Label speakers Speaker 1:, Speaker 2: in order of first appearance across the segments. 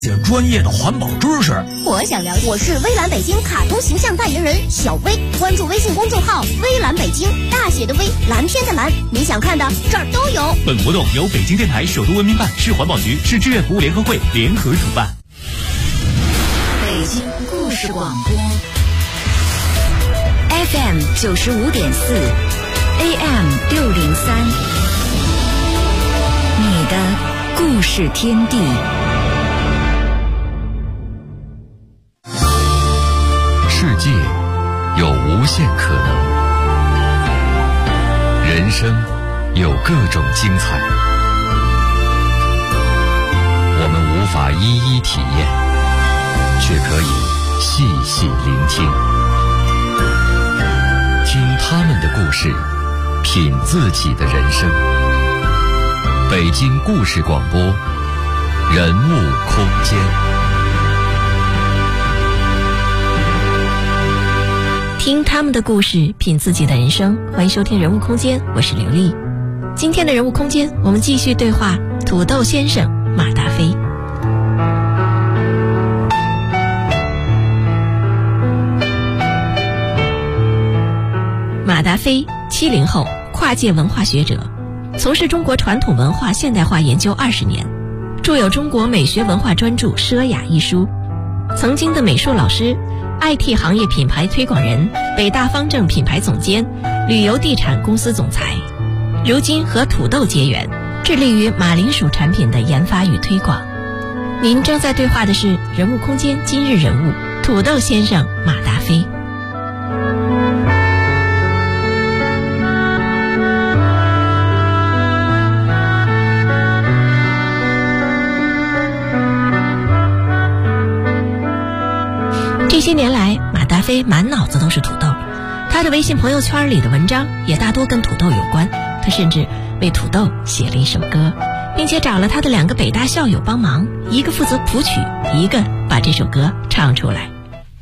Speaker 1: 专业的环保知识。
Speaker 2: 我想了解，我是微蓝北京卡通形象代言人小薇，关注微信公众号微蓝北京，大写的微，蓝天的蓝，你想看的这儿都有。
Speaker 1: 本活动由北京电台首都文明办、市环保局、市志愿服务联合会联合主办。
Speaker 3: 北京故事广播 FM 95.4 AM 603，你的故事天地。
Speaker 4: 世界有无限可能，人生有各种精彩，我们无法一一体验，却可以细细聆听，听他们的故事，品自己的人生。北京故事广播，人物空间。
Speaker 5: 听他们的故事，品自己的人生。欢迎收听人物空间，我是刘丽。今天的人物空间，我们继续对话土豆先生马达飞。马达飞70后，跨界文化学者，从事中国传统文化现代化研究20年，著有《中国美学文化专著·奢雅》一书，曾经的美术老师，IT 行业品牌推广人，北大方正品牌总监，旅游地产公司总裁，如今和土豆结缘，致力于马铃薯产品的研发与推广。您正在对话的是人物空间今日人物土豆先生马达飞。这些年来，马达飞满脑子都是土豆，他的微信朋友圈里的文章也大多跟土豆有关，他甚至为土豆写了一首歌，并且找了他的2个北大校友帮忙，一个负责谱曲，一个把这首歌唱出来。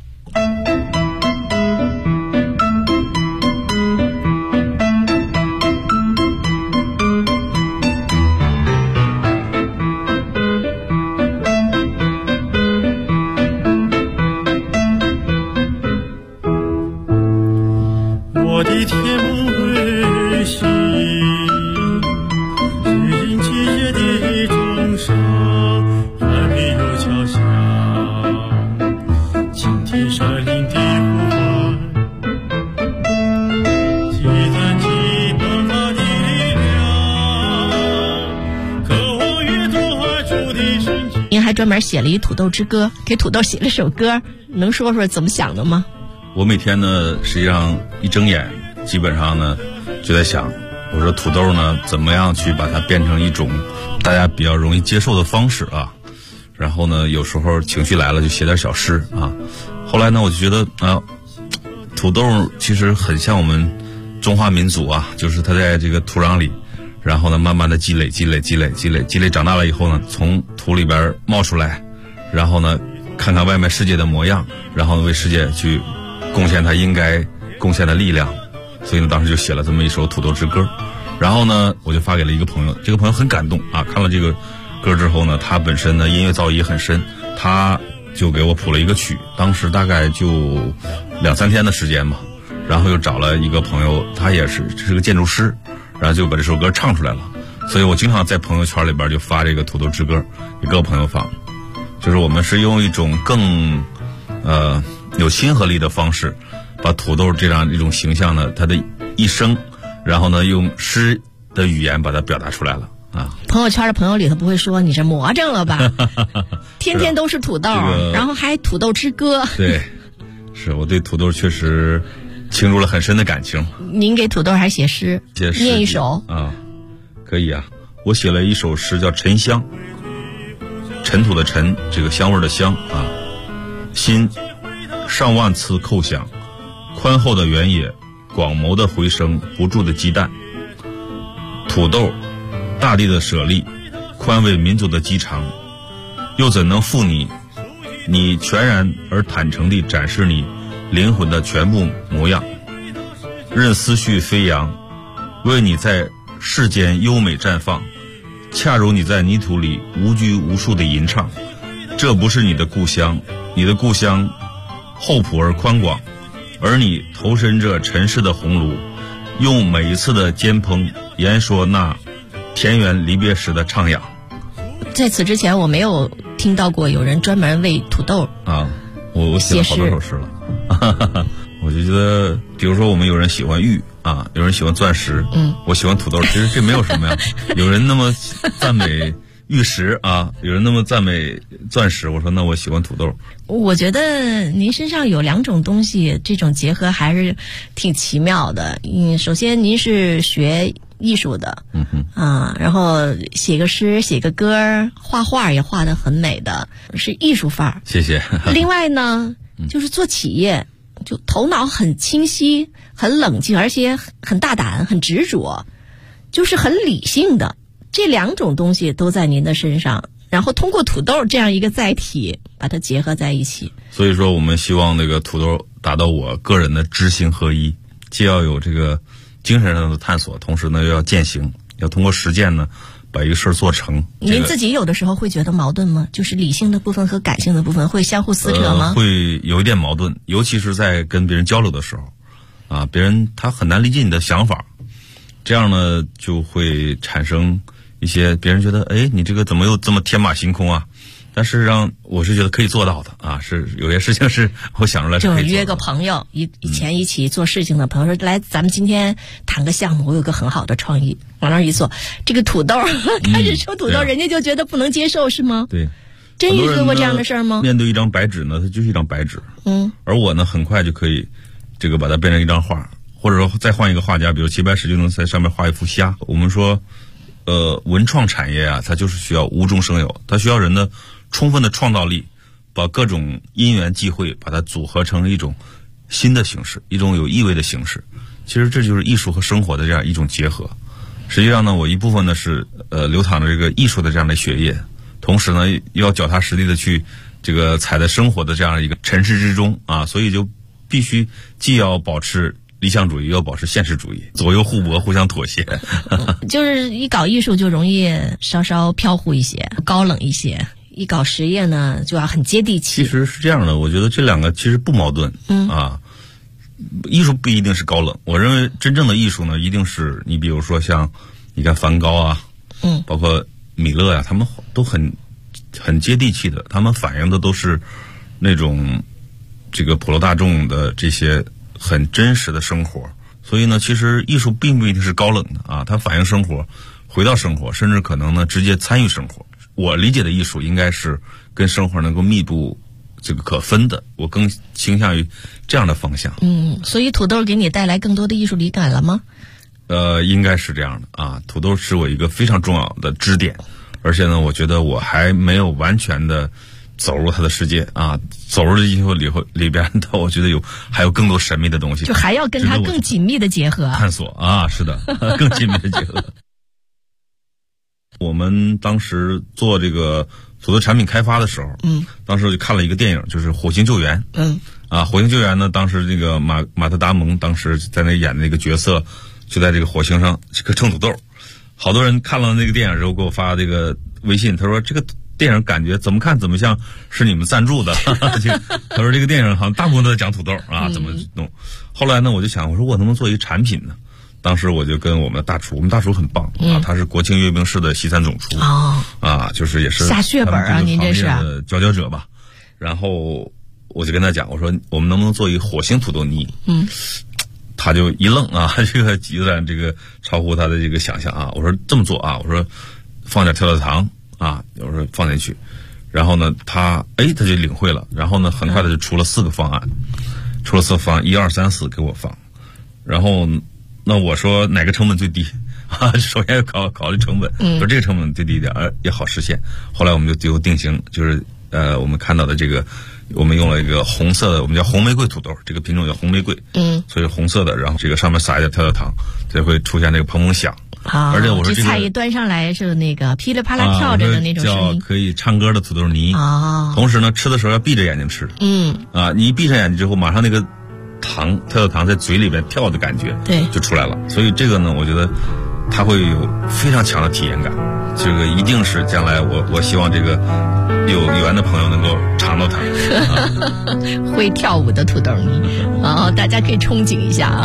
Speaker 5: 专门写了一土豆之歌，给土豆写了首歌，能说说怎么想的吗？
Speaker 6: 我每天呢，实际上一睁眼，基本上呢就在想，我说土豆呢怎么样去把它变成一种大家比较容易接受的方式啊。然后呢，有时候情绪来了就写点小诗啊。后来呢，我就觉得土豆其实很像我们中华民族啊，就是它在这个土壤里。然后呢，慢慢的积累，长大了以后呢，从土里边冒出来，然后呢，看看外面世界的模样，然后为世界去贡献它应该贡献的力量。所以呢，当时就写了这么一首土豆之歌。然后呢，我就发给了一个朋友，这个朋友很感动啊，看了这个歌之后呢，他本身呢音乐造诣也很深，他就给我谱了一个曲，当时大概就2-3天的时间嘛。然后又找了一个朋友，他也是个建筑师。然后就把这首歌唱出来了，所以我经常在朋友圈里边就发这个土豆之歌给各个朋友放，就是我们是用一种更有亲和力的方式，把土豆这样一种形象呢，它的一生，然后呢用诗的语言把它表达出来了啊。
Speaker 5: 朋友圈的朋友里头不会说你这魔怔了吧？天天都是土豆，然后还土豆之歌。
Speaker 6: 对，是我对土豆确实倾注了很深的感情。
Speaker 5: 您给土豆还写诗，念一首
Speaker 6: 啊？可以啊，我写了一首诗叫《沉香》，尘土的尘，这个香味的香啊。心上万次叩响，宽厚的原野，广袤的回声，不住的鸡蛋。土豆，大地的舍利，宽慰民族的饥肠，又怎能负你全然而坦诚地展示你灵魂的全部模样，任思绪飞扬，为你在世间优美绽放，恰如你在泥土里无拘无束的吟唱， 这不是你的故乡，你的故乡厚朴而宽广，而你投身这尘世的红炉，用每一次的煎烹言说那田园离别时的徜徉。
Speaker 5: 在此之前我没有听到过有人专门为土豆
Speaker 6: 啊，我写了好多首诗了。我就觉得，比如说我们有人喜欢玉啊，有人喜欢钻石，我喜欢土豆，其实这没有什么呀。有人那么赞美玉石啊，有人那么赞美钻石，我说那我喜欢土豆。
Speaker 5: 我觉得您身上有两种东西，这种结合还是挺奇妙的。首先您是学艺术的，然后写个诗、写个歌、画画也画得很美的，是艺术范儿。
Speaker 6: 谢谢。
Speaker 5: 另外呢，就是做企业，就头脑很清晰、很冷静，而且很大胆、很执着，就是很理性的。这两种东西都在您的身上，然后通过土豆这样一个载体把它结合在一起。
Speaker 6: 所以说我们希望那个土豆达到我个人的知行合一，既要有这个精神上的探索，同时呢又要践行，要通过实践呢把一个事儿做成。
Speaker 5: 您自己有的时候会觉得矛盾吗？就是理性的部分和感性的部分会相互撕扯吗？
Speaker 6: 会有一点矛盾，尤其是在跟别人交流的时候啊，别人他很难理解你的想法，这样呢就会产生一些别人觉得，哎，你这个怎么又这么天马行空啊？但是我是觉得可以做到的啊，是有些事情是我想出来是可以做的。
Speaker 5: 就约个朋友，以前一起做事情的朋友说，来，咱们今天谈个项目，我有个很好的创意，往那儿一坐，这个土豆开始说土豆，人家就觉得不能接受，是吗？
Speaker 6: 对，
Speaker 5: 真遇到过这样的事儿吗？
Speaker 6: 面对一张白纸呢，它就是一张白纸，而我呢，很快就可以这个把它变成一张画，或者说再换一个画家，比如齐白石就能在上面画一幅虾。我们说，文创产业啊，它就是需要无中生有，它需要人的充分的创造力，把各种因缘际会把它组合成一种新的形式，一种有意味的形式。其实这就是艺术和生活的这样一种结合。实际上呢，我一部分呢是流淌着这个艺术的这样的血液，同时呢又要脚踏实地的去这个踩在生活的这样一个尘世之中啊，所以就必须既要保持理想主义，又要保持现实主义，左右互搏，互相妥协。
Speaker 5: 就是一搞艺术就容易稍稍飘忽一些，高冷一些。一搞实业呢，就要很接地气。
Speaker 6: 其实是这样的，我觉得这两个其实不矛盾。艺术不一定是高冷，我认为真正的艺术呢，一定是你比如说像你看梵高啊，包括米勒呀，他们都很接地气的，他们反映的都是那种这个普罗大众的这些很真实的生活。所以呢，其实艺术并不一定是高冷的啊，它反映生活，回到生活，甚至可能呢直接参与生活。我理解的艺术应该是跟生活能够密不这个可分的，我更倾向于这样的方向。
Speaker 5: 所以土豆给你带来更多的艺术灵感了吗？
Speaker 6: 应该是这样的啊。土豆是我一个非常重要的支点，而且呢，我觉得我还没有完全的走入他的世界啊，走入艺术里边的，我觉得还有更多神秘的东西，
Speaker 5: 就还要跟他更紧密的结合
Speaker 6: 探索啊。是的，更紧密的结合。我们当时做这个土豆产品开发的时候，当时就看了一个电影，就是《火星救援》。火星救援呢，当时这个马特·达蒙当时在那演的那个角色，就在这个火星上这个种土豆。好多人看了那个电影之后给我发这个微信，他说这个电影感觉怎么看怎么像是你们赞助的。他说这个电影好像大部分都在讲土豆啊，怎么弄。后来呢，我就想，我说我能不能做一个产品呢？当时我就跟我们的大厨，我们大厨很棒啊，他是国庆阅兵式的西餐总厨就是也是
Speaker 5: 下血本啊，您这是
Speaker 6: 佼佼者吧。然后我就跟他讲，我说我们能不能做一个火星土豆泥？他就一愣啊，这个有点这个超乎他的这个想象啊。我说这么做啊，我说放点跳跳糖啊，我说放进去，然后呢他就领会了，然后呢很快的就出了4个方案，1、2、3、4给我放，然后那我说哪个成本最低啊？首先要考虑成本，说这个成本最低一点，也好实现。后来我们就最后定型，就是我们看到的这个，我们用了一个红色的，我们叫红玫瑰土豆，这个品种叫红玫瑰，所以红色的，然后这个上面撒一点跳跳糖，就会出现那个砰砰响。而且我说
Speaker 5: 这菜一端上来是那个噼里啪啦跳着的那种声音，
Speaker 6: 叫可以唱歌的土豆泥。同时呢，吃的时候要闭着眼睛吃。你一闭上眼睛之后，马上那个跳跳糖在嘴里边跳的感觉，对，就出来了。所以这个呢，我觉得它会有非常强的体验感。这个一定是将来我希望这个有缘的朋友能够尝到它。
Speaker 5: 会跳舞的土豆泥，大家可以憧憬一下啊。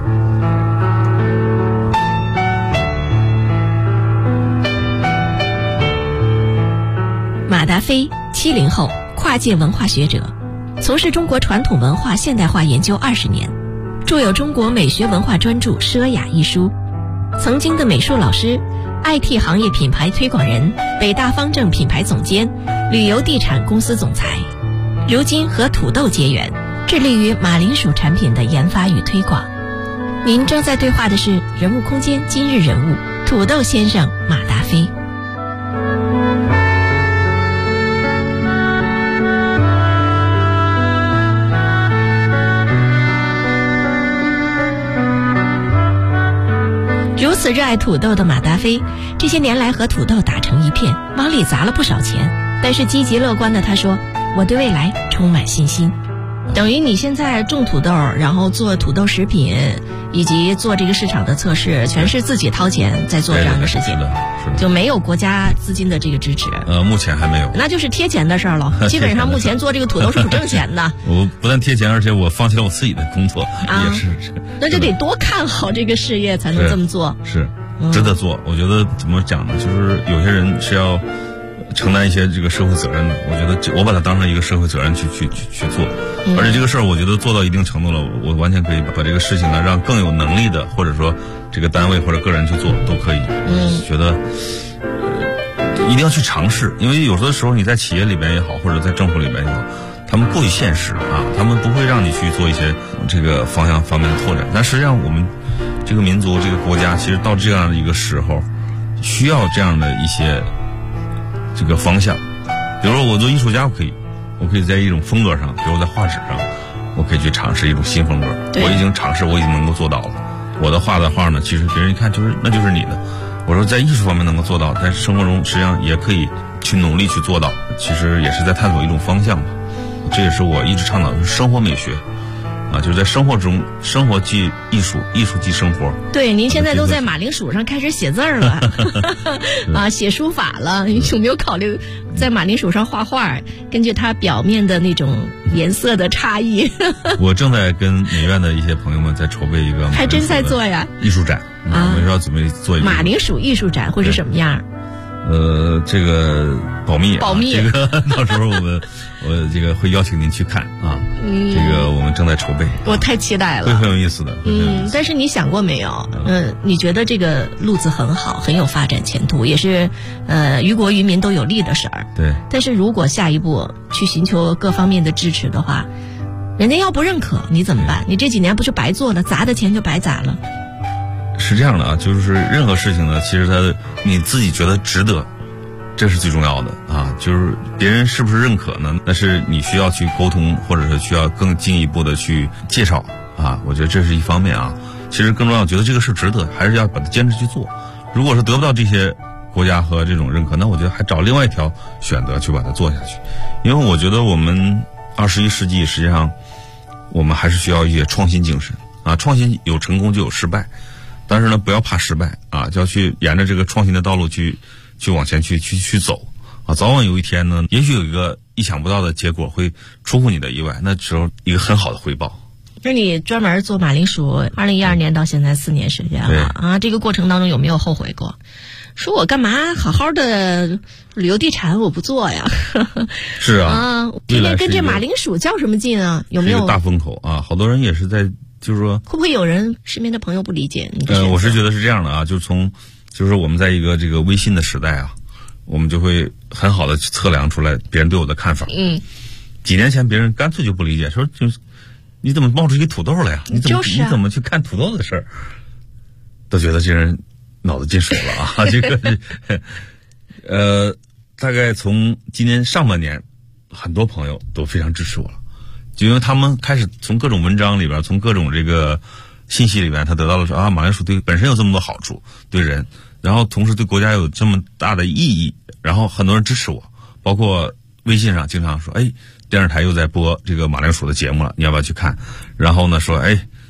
Speaker 5: 马达飞，70后，跨界文化学者，从事中国传统文化现代化研究20年，著有《中国美学文化专著奢雅》一书，曾经的美术老师，IT 行业品牌推广人，北大方正品牌总监，旅游地产公司总裁，如今和土豆结缘，致力于马铃薯产品的研发与推广。您正在对话的是人物空间今日人物土豆先生马达飞。如此热爱土豆的马达飞，这些年来和土豆打成一片，往里砸了不少钱，但是积极乐观的他说，我对未来充满信心。等于你现在种土豆，然后做土豆食品，以及做这个市场的测试，全是自己掏钱在做这样的事情，
Speaker 6: 是的，
Speaker 5: 就没有国家资金的这个支持。
Speaker 6: 目前还没有，
Speaker 5: 那就是贴钱的事儿了。基本上目前做这个土豆是不挣钱的。
Speaker 6: 我不但贴钱，而且我放弃了我自己的工作，也是。
Speaker 5: 那就得多看好这个事业才能这么做。
Speaker 6: 是，值得做。我觉得怎么讲呢？就是有些人是要承担一些这个社会责任的，我觉得我把它当成一个社会责任去做，而且这个事儿我觉得做到一定程度了，我完全可以把这个事情呢让更有能力的，或者说这个单位或者个人去做都可以。觉得一定要去尝试，因为有的时候你在企业里边也好，或者在政府里边也好，他们过于现实啊，他们不会让你去做一些这个方面的拓展。但实际上我们这个民族这个国家其实到这样的一个时候需要这样的一些这个方向。比如说我做艺术家，我可以在一种风格上，比如在画纸上我可以去尝试一种新风格，我已经尝试，我已经能够做到了。我的画呢其实别人一看那就是你的。我说在艺术方面能够做到，但是生活中实际上也可以去努力去做到，其实也是在探索一种方向吧。这也是我一直倡导的生活美学啊，就是在生活中，生活即艺术，艺术即生活。
Speaker 5: 对，您现在都在马铃薯上开始写字了啊，写书法了，有没有考虑在马铃薯上画画，根据它表面的那种颜色的差异？
Speaker 6: 我正在跟美院的一些朋友们在筹备一个，
Speaker 5: 还真在做呀，
Speaker 6: 艺术展啊，我们要准备做一个
Speaker 5: 马铃薯艺术展，会是什么样？
Speaker 6: 这个保密，这个到时候我这个会邀请您去看啊。这个我们正在筹备，
Speaker 5: 我太期待了，
Speaker 6: 会很有意思的。
Speaker 5: 但是你想过没有？你觉得这个路子很好，很有发展前途，也是于国于民都有利的事儿。
Speaker 6: 对。但
Speaker 5: 是如果下一步去寻求各方面的支持的话，人家要不认可，你怎么办？你这几年不就白做了，砸的钱就白砸了。
Speaker 6: 是这样的啊，就是任何事情呢，其实你自己觉得值得，这是最重要的啊。就是别人是不是认可呢？那是你需要去沟通，或者是需要更进一步的去介绍啊。我觉得这是一方面啊。其实更重要，觉得这个事值得，还是要把它坚持去做。如果是得不到这些国家和这种认可，那我觉得还找另外一条选择去把它做下去。因为我觉得我们21世纪实际上我们还是需要一些创新精神啊。创新有成功就有失败。但是呢，不要怕失败啊，就要去沿着这个创新的道路去往前去走啊。早晚有一天呢，也许有一个意想不到的结果会出乎你的意外，那时候一个很好的回报。
Speaker 5: 就是你专门做马铃薯，2012年到现在4年时间了啊，这个过程当中有没有后悔过？说我干嘛好好的旅游地产我不做呀？
Speaker 6: 是啊，
Speaker 5: 天天跟这马铃薯较什么劲啊？有没有
Speaker 6: 大风口啊？好多人也是在。就是说，
Speaker 5: 会不会有人身边的朋友不理解你？
Speaker 6: 我是觉得是这样的啊，就是我们在一个这个微信的时代啊，我们就会很好的去测量出来别人对我的看法。几年前别人干脆就不理解，说就是你怎么冒出一个土豆来呀？你怎么去看土豆的事儿？都觉得这人脑子进水了啊！这个大概从今年上半年，很多朋友都非常支持我了。就因为他们开始从各种文章里边，从各种这个信息里边，他得到了说啊，马铃薯对本身有这么多好处，对人，然后同时对国家有这么大的意义，然后很多人支持我，包括微信上经常说，哎，电视台又在播这个马铃薯的节目了，你要不要去看？然后呢说，哎，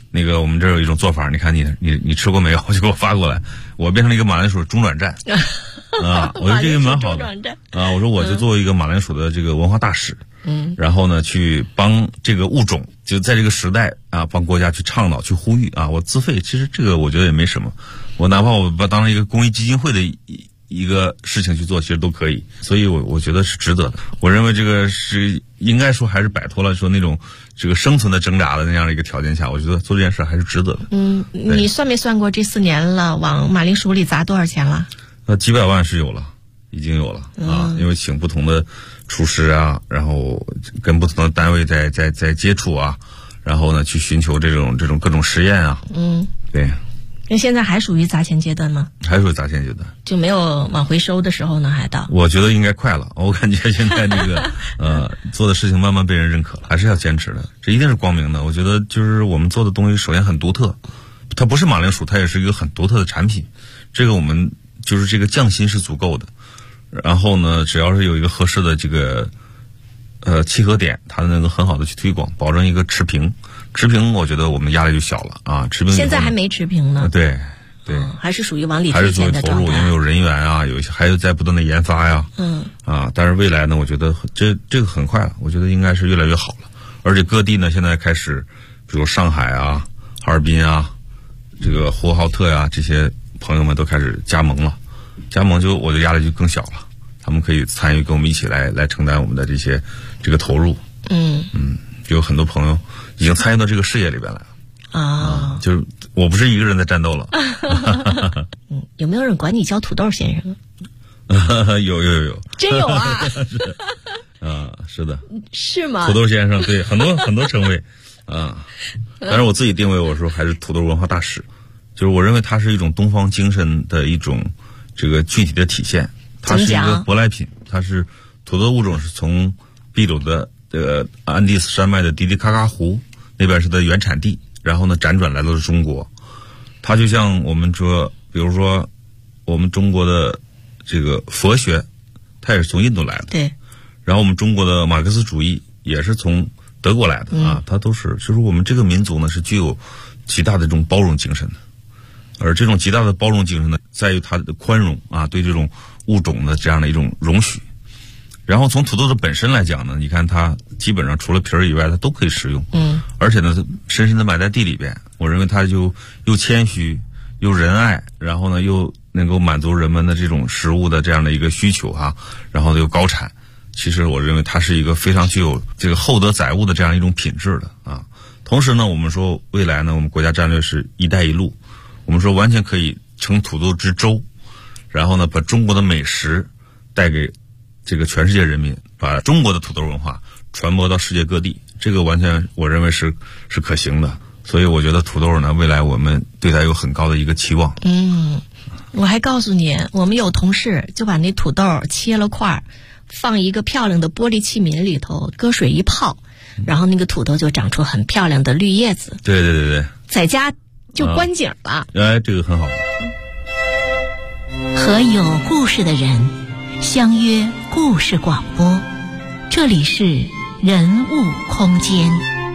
Speaker 6: 那个我们这儿有一种做法，你看你吃过没有？就给我发过来。我变成了一个马铃薯中转站啊，我觉得这个蛮好的啊。我说我就作为一个马铃薯的这个文化大使，然后呢去帮这个物种，就在这个时代啊，帮国家去倡导、去呼吁啊。我自费，其实这个我觉得也没什么，我哪怕我把当成一个公益基金会的一个事情去做，其实都可以，所以我觉得是值得的。我认为这个是应该说还是摆脱了说那种这个生存的挣扎的那样的一个条件下，我觉得做这件事还是值得的。
Speaker 5: 你算没算过这4年了往马铃薯里砸多少钱了？
Speaker 6: 几百万是有了，已经有了啊，因为请不同的厨师啊，然后跟不同的单位在接触啊，然后呢去寻求这种各种实验啊。对。
Speaker 5: 那现在还属于砸钱阶段吗？
Speaker 6: 还属于砸钱阶段，
Speaker 5: 就没有往回收的时候呢？还到？
Speaker 6: 我觉得应该快了。我感觉现在那个做的事情慢慢被人认可了，还是要坚持的，这一定是光明的。我觉得就是我们做的东西首先很独特，它不是马铃薯，它也是一个很独特的产品。这个我们就是这个匠心是足够的，然后呢，只要是有一个合适的这个契合点，它能够很好的去推广，保证一个持平。持平，我觉得我们压力就小了啊。持平现
Speaker 5: 在还没持平呢。
Speaker 6: 对，
Speaker 5: 还是属于往里推荐的状态。
Speaker 6: 还是属于投入，因为有人员啊，有一些还有在不断的研发呀。但是未来呢，我觉得这个很快了，我觉得应该是越来越好了。而且各地呢，现在开始，比如上海啊、哈尔滨啊、这个呼和浩特呀，这些朋友们都开始加盟了。加盟我的压力就更小了，他们可以参与跟我们一起来承担我们的这个投入。就有很多朋友已经参与到这个事业里边来了就是我不是一个人在战斗了。
Speaker 5: 有没有人管你叫土豆先生？
Speaker 6: 有，
Speaker 5: 真有啊？
Speaker 6: 是的。
Speaker 5: 是吗？
Speaker 6: 土豆先生，对，很多称谓但是我自己定位，我说还是土豆文化大使，就是我认为它是一种东方精神的一种这个具体的体现。它是一个舶来品，它是土豆物种是从秘鲁的安第斯山脉的迪迪卡卡湖那边是它的原产地，然后呢辗转来到了中国。它就像我们说，比如说我们中国的这个佛学，它也是从印度来的。
Speaker 5: 对。
Speaker 6: 然后我们中国的马克思主义也是从德国来的它都是，就是我们这个民族呢是具有极大的这种包容精神的，而这种极大的包容精神呢，在于它的宽容对这种物种的这样的一种容许。然后从土豆的本身来讲呢，你看它基本上除了皮儿以外，它都可以食用。而且呢，深深的埋在地里边，我认为它就又谦虚又仁爱，然后呢又能够满足人们的这种食物的这样的一个需求然后又高产。其实我认为它是一个非常具有这个厚德载物的这样一种品质的同时呢，我们说未来呢，我们国家战略是一带一路，我们说完全可以乘土豆之舟，然后呢把中国的美食带给这个全世界人民，把中国的土豆文化传播到世界各地，这个完全我认为是可行的。所以我觉得土豆呢，未来我们对它有很高的一个期望。
Speaker 5: 我还告诉你，我们有同事就把那土豆切了块，放一个漂亮的玻璃器皿里头，搁水一泡，然后那个土豆就长出很漂亮的绿叶子。
Speaker 6: 对，
Speaker 5: 在家就观景了。
Speaker 6: 这个很好。
Speaker 3: 和有故事的人相约故事广播，这里是人物空间。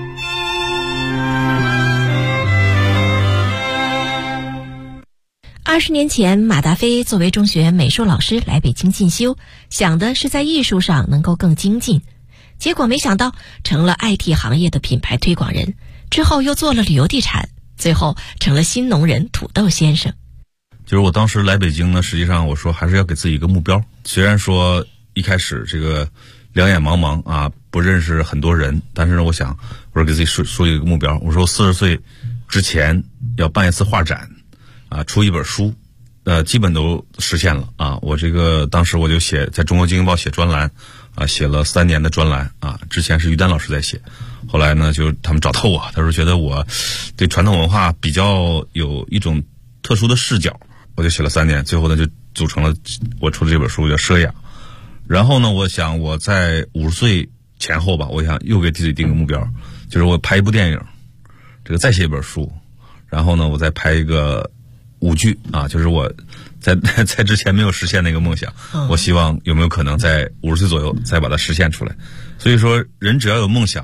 Speaker 5: 20年前，马大飞作为中学美术老师来北京进修，想的是在艺术上能够更精进，结果没想到成了 IT 行业的品牌推广人，之后又做了旅游地产，最后成了新农人土豆先生。
Speaker 6: 就是我当时来北京呢，实际上我说还是要给自己一个目标。虽然说一开始这个两眼茫茫不认识很多人，但是呢，我想我说给自己说一个目标，我说40岁之前要办一次画展出一本书，基本都实现了我这个当时我就在中国经济报写专栏写了3年的专栏之前是于丹老师在写，后来呢就他们找到我，他说觉得我对传统文化比较有一种特殊的视角，我就写了3年，最后呢就组成了我出的这本书叫《奢雅》。然后呢，我想我在50岁前后吧，我想又给自己定个目标，就是我拍一部电影，这个再写一本书，然后呢我再拍一个舞剧就是我在之前没有实现的一个梦想，我希望有没有可能在50岁左右再把它实现出来。所以说人只要有梦想，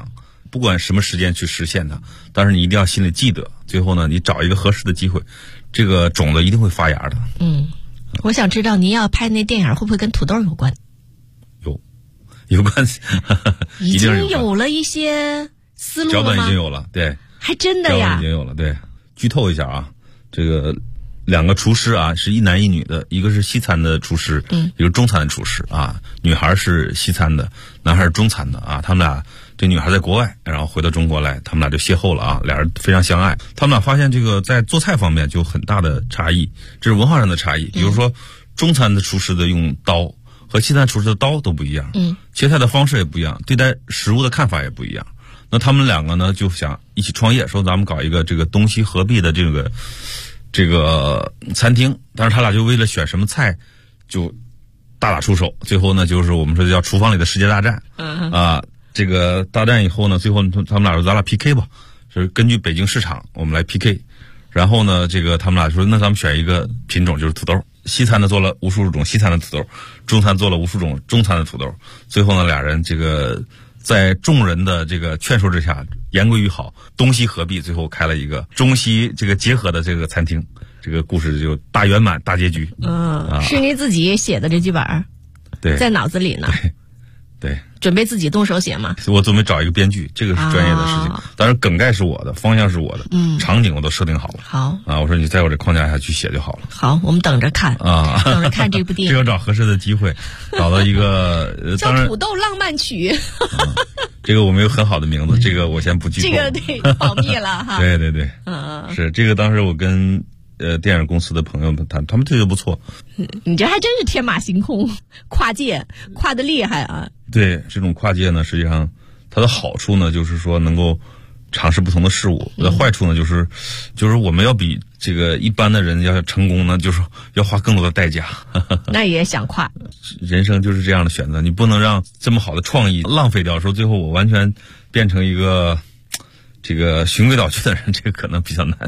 Speaker 6: 不管什么时间去实现它，但是你一定要心里记得，最后呢，你找一个合适的机会，这个种子一定会发芽的。
Speaker 5: 我想知道您要拍那电影会不会跟土豆有关？
Speaker 6: 有关系，
Speaker 5: 已经有了一些思路了吗？
Speaker 6: 脚本已经有了，对，
Speaker 5: 还真的呀，
Speaker 6: 脚本已经有了，对。剧透一下啊，这个2个厨师啊，是一男一女的，一个是西餐的厨师，一个中餐的厨师啊。女孩是西餐的，男孩是中餐的啊。他们俩，这女孩在国外，然后回到中国来，他们俩就邂逅了啊，俩人非常相爱。他们俩发现这个在做菜方面就有很大的差异，这是文化上的差异。比如说，中餐的厨师的用刀和西餐厨师的刀都不一样，切菜的方式也不一样，对待食物的看法也不一样。那他们2个呢就想一起创业，说咱们搞一个这个东西合璧的这个餐厅，但是他俩就为了选什么菜就大打出手，最后呢就是我们说叫厨房里的世界大战。这个大战以后呢，最后他们俩说咱俩 PK 吧，就是根据北京市场我们来 PK。然后呢，这个他们俩说那咱们选一个品种，就是土豆。西餐呢做了无数种西餐的土豆，中餐做了无数种中餐的土豆。最后呢，俩人这个在众人的这个劝说之下，言归于好，东西合璧，最后开了一个中西这个结合的这个餐厅。这个故事就大圆满大结局。
Speaker 5: 是您自己写的这剧本？
Speaker 6: 对，
Speaker 5: 在脑子里呢。
Speaker 6: 对，
Speaker 5: 准备自己动手写吗？
Speaker 6: 我准备找一个编剧，这个是专业的事情。当然梗概是我的，方向是我的，场景我都设定好了。
Speaker 5: 好
Speaker 6: 啊，我说你在我这框架下去写就好了。
Speaker 5: 好，我们等着看啊，等着看这部电影。
Speaker 6: 这要找合适的机会，找到一个
Speaker 5: 叫《土豆浪漫曲》。
Speaker 6: 这个我们有很好的名字，这个我先不剧透。
Speaker 5: 这个得保密了哈。
Speaker 6: 对对对，是这个。当时我跟电影公司的朋友们谈，他们觉得不错。
Speaker 5: 你这还真是天马行空，跨界跨得厉害啊！
Speaker 6: 对，这种跨界呢，实际上它的好处呢，就是说能够尝试不同的事物；它的坏处呢，就是我们要比这个一般的人要成功呢，就是要花更多的代价。
Speaker 5: 那也想跨，
Speaker 6: 人生就是这样的选择，你不能让这么好的创意浪费掉，说最后我完全变成一个这个循规蹈矩的人，这个可能比较难。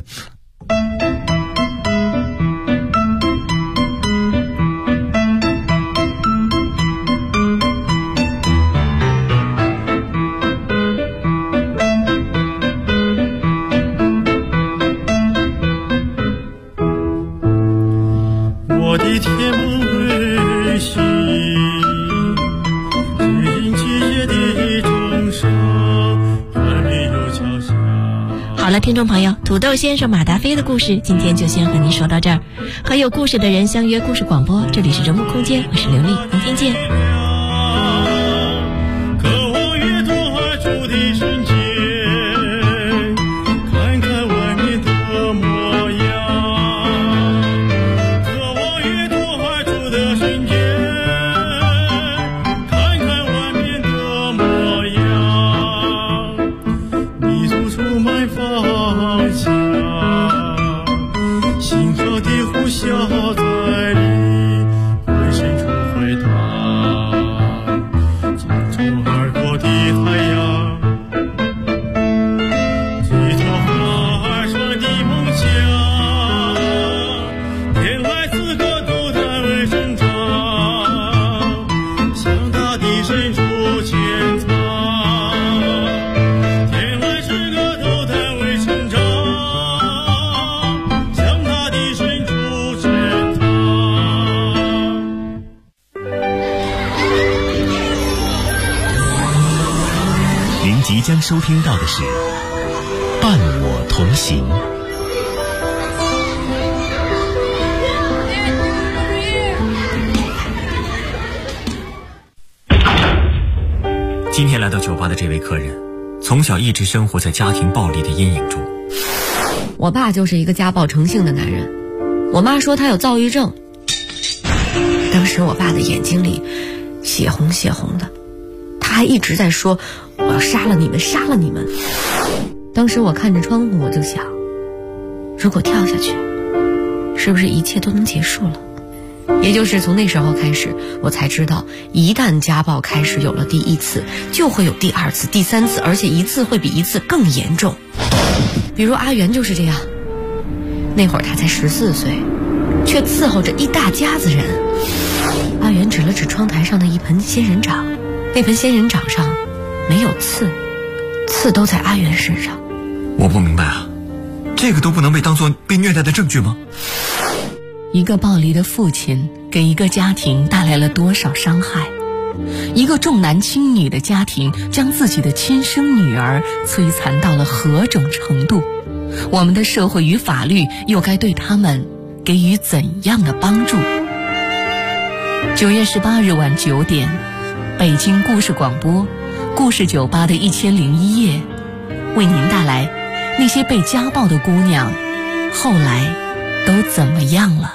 Speaker 7: 我的天归西，指引季节的钟声，远离有桥下。
Speaker 5: 好了，听众朋友，土豆先生马达飞的故事今天就先和您说到这儿。和有故事的人相约故事广播，这里是人物空间，我是刘丽，明天见。
Speaker 7: 渴望越多而住的瞬间，看看外面的模样。渴望越多而住的瞬间，看看外面的模样。你走出满方向，星河的呼啸在你回深处回荡，匆匆而过的太阳，举头而出的梦想，天来此刻都在为生长，向大地深处潜藏，天来此刻都在为生长，向大地深处潜藏。
Speaker 1: 您即将收听到的是《伴我同行》。今天来到酒吧的这位客人，从小一直生活在家庭暴力的阴影中。
Speaker 8: 我爸就是一个家暴成性的男人，我妈说他有躁郁症。当时我爸的眼睛里血红血红的，他还一直在说我要杀了你们，杀了你们。当时我看着窗户，我就想，如果跳下去，是不是一切都能结束了？也就是从那时候开始，我才知道，一旦家暴开始有了第一次，就会有第二次、第三次，而且一次会比一次更严重。比如阿元就是这样，那会儿他才14岁，却伺候着一大家子人。阿元指了指窗台上的一盆仙人掌，那盆仙人掌上没有刺，刺刺都在阿元身上。
Speaker 1: 我不明白啊，这个都不能被当作被虐待的证据吗？
Speaker 3: 一个暴力的父亲给一个家庭带来了多少伤害？一个重男轻女的家庭将自己的亲生女儿摧残到了何种程度？我们的社会与法律又该对他们给予怎样的帮助？9月18日晚9点，北京故事广播故事酒吧的1001夜，为您带来那些被家暴的姑娘后来都怎么样了。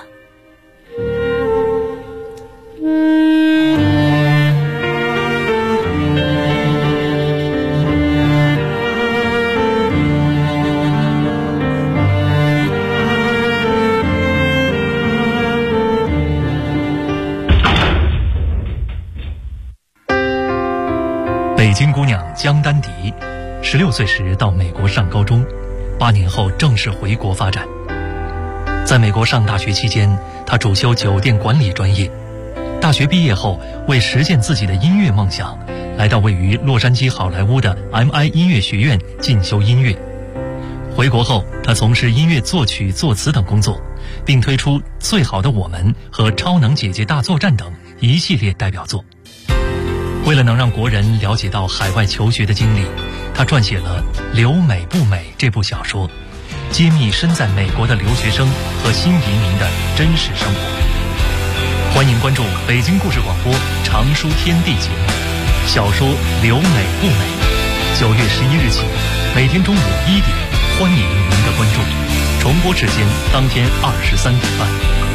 Speaker 9: 北京姑娘江丹迪，16岁时到美国上高中，8年后正式回国发展。在美国上大学期间，她主修酒店管理专业。大学毕业后，为实现自己的音乐梦想，来到位于洛杉矶好莱坞的 MI 音乐学院进修音乐。回国后，她从事音乐作曲、作词等工作，并推出《最好的我们》和《超能姐姐大作战》等一系列代表作。为了能让国人了解到海外求学的经历，他撰写了《留美不美》这部小说，揭秘身在美国的留学生和新移民的真实生活。欢迎关注北京故事广播常书天地节目小说《留美不美》，9月11日起，每天中午1点，欢迎您的关注。重播时间当天23点半。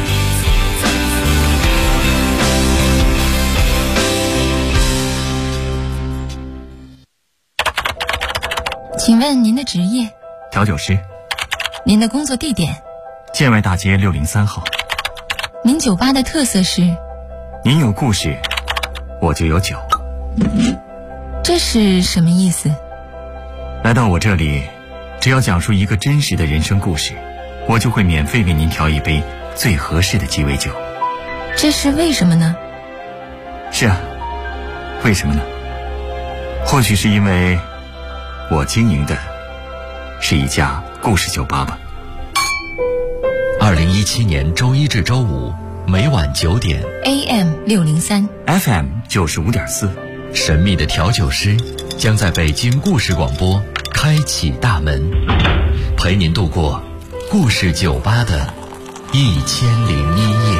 Speaker 10: 请问您的职业？
Speaker 1: 调酒师。
Speaker 10: 您的工作地点？
Speaker 1: 建外大街603号。
Speaker 10: 您酒吧的特色是？
Speaker 1: 您有故事，我就有酒。
Speaker 10: 这是什么意思？
Speaker 1: 来到我这里，只要讲述一个真实的人生故事，我就会免费为您调一杯最合适的鸡尾酒。
Speaker 10: 这是为什么呢？
Speaker 1: 是啊，为什么呢？或许是因为我经营的是一家故事酒吧吧。
Speaker 4: 2017年周一至周五每晚9点
Speaker 10: AM 603
Speaker 1: FM 95.4，
Speaker 4: 神秘的调酒师将在北京故事广播开启大门，陪您度过故事酒吧的1001夜。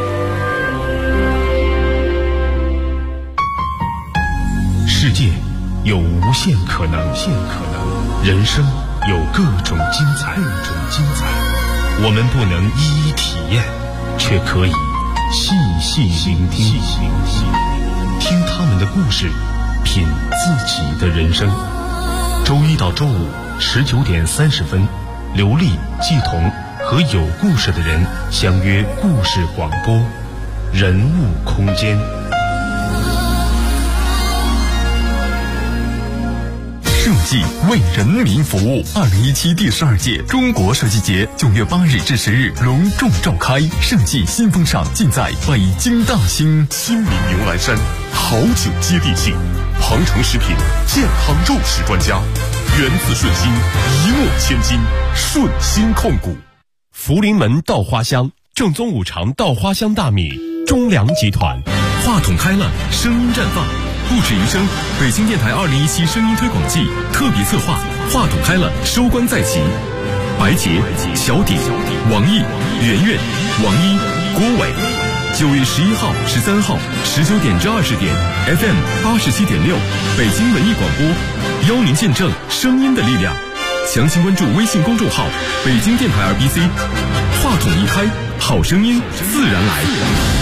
Speaker 11: 世界有无限可能，人生有各种精彩。我们不能一一体验，却可以细细聆听，听他们的故事，品自己的人生。周一到周五19点30分，刘丽、季彤和有故事的人相约故事广播，人物空间。
Speaker 12: 设计为人民服务。2017第12届中国设计节9月8日至10日隆重召开，设计新风尚尽在北京大兴。新民牛栏山好酒接地气，庞城食品健康肉食专家，源自顺心，一诺千金，顺心控股。
Speaker 11: 福临门稻花香，正宗五常稻花香大米，中粮集团。
Speaker 12: 话筒开了，声音绽放，不止于声。北京电台2017声音推广季特别策划，话筒开了，收官在即。白洁、小鼎、王毅、圆圆、王一、郭伟。9月11号、13号19点至20点 FM 87.6，北京文艺广播，邀您见证声音的力量。详情关注微信公众号北京电台RBC。话筒一开，好声音自然来。